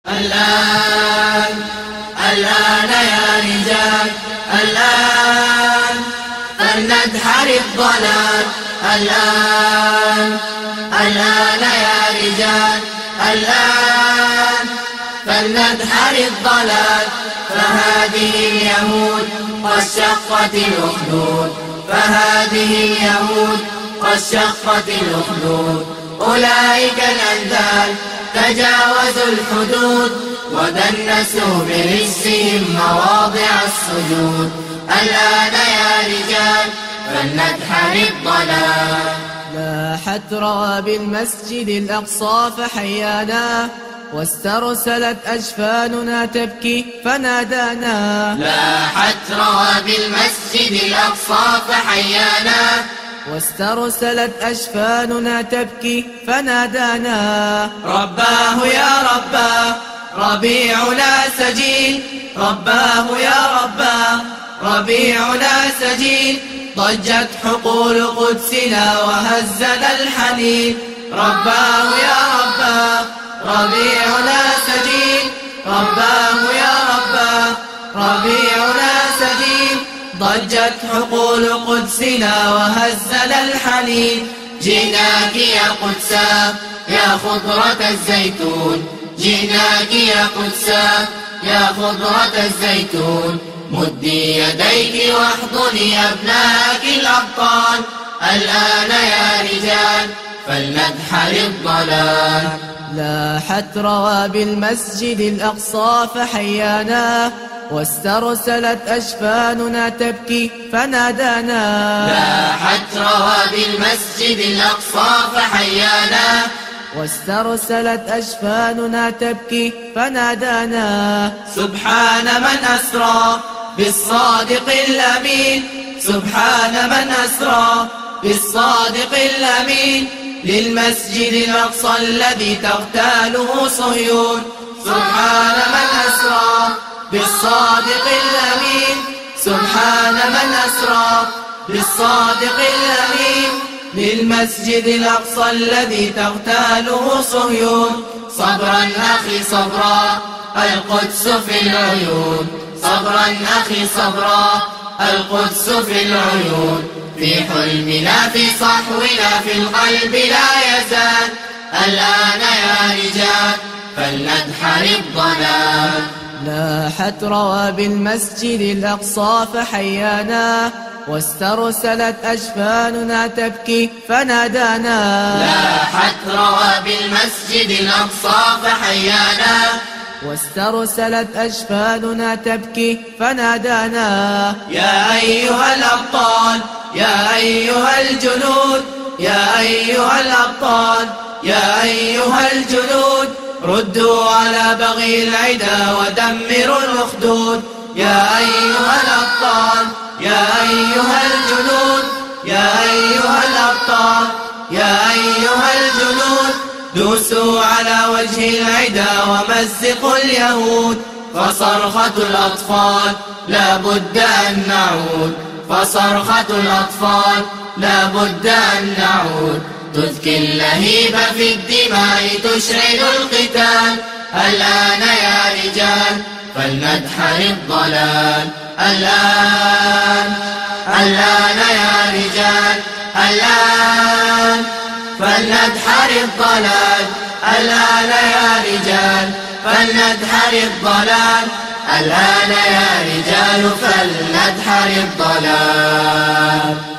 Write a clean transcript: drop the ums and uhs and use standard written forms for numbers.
الآن يا رجال، الآن فلندحر الضلال. الآن يا رجال، الآن فلندحر الضلال. فهذه اليهود قد شقت الأخدود، فهذه اليهود قد شقت الأخدود. أولئك الأنذال تجاوزوا الحدود، ودنسوا برجسهم مواضع السجود. الآن يا رجال فلندحر الضلال. لاحت رواب المسجد الأقصى فحيانا، واسترسلت أجفاننا تبكي فنادانا. لاحت رواب المسجد الأقصى فحيانا، واسترسلت أجفاننا تبكي فنادانا. رباه يا رباه ربيعنا سجين، رباه يا رباه ربيعنا سجين. ضجت حقول قدسنا وهزنا الحنين. رباه يا رباه ربيعنا سجين، رباه يا رباه ربيعنا سجين. ضجت حقول قدسنا وهزنا الحنين. جئناك يا قدسا يا خضرة الزيتون، جئناك يا قدسا يا خضرة الزيتون. مدي يديك واحضني أبناءك الأبطال. الآن يا رجال فلندحر الضلال. لاحت رواب المسجد الأقصى فحيانا، واسترسلت أجفاننا تبكي فنادانا. لاحت رواب المسجد الأقصى فحيانا، واسترسلت أجفاننا تبكي فنادانا. سبحان من أسرى بالصادق الأمين، سبحان من أسرى بالصادق الأمين. للمسجد الأقصى الذي تغتاله صهيون. سبحان من أسرى بالصادق الأمين، سبحان من أسرى بالصادق الأمين. للمسجد الأقصى الذي تغتاله صهيون. صبرا أخي صبرا القدس في العيون، صبرا أخي صبرا القدس في العيون. في حلمنا في صحونا في القلب لا يزال. الآن يا رجال فلندحر الضلال. لاحت رواب المسجد الأقصى فحيانا، واسترسلت أجفاننا تبكي فنادانا. لاحت رواب المسجد الأقصى فحيانا، واسترسلت أجفاننا تبكي فنادانا. يا أيها الأبطال يا أيها الجنود، يا أيها الأبطال يا أيها الجنود. ردوا على بغي العدا ودمروا الأخدود. يا أيها الأبطال يا أيها الجنود، يا أيها الأبطال يا أيها الجنود. دوسوا على وجه العدا ومزقوا اليهود. فصرخة الأطفال لا بد أن نعود، فصرخة الأطفال لا بد أن نعود. تذكي اللهيب في الدماء تشعل القتال. الآن يا رجال فلندحر الضلال. الآن يا رجال، الآن فلندحر الضلال. الآن يا رجال فلندحر الضلال. الآن يا رجال فلندحر الضلال.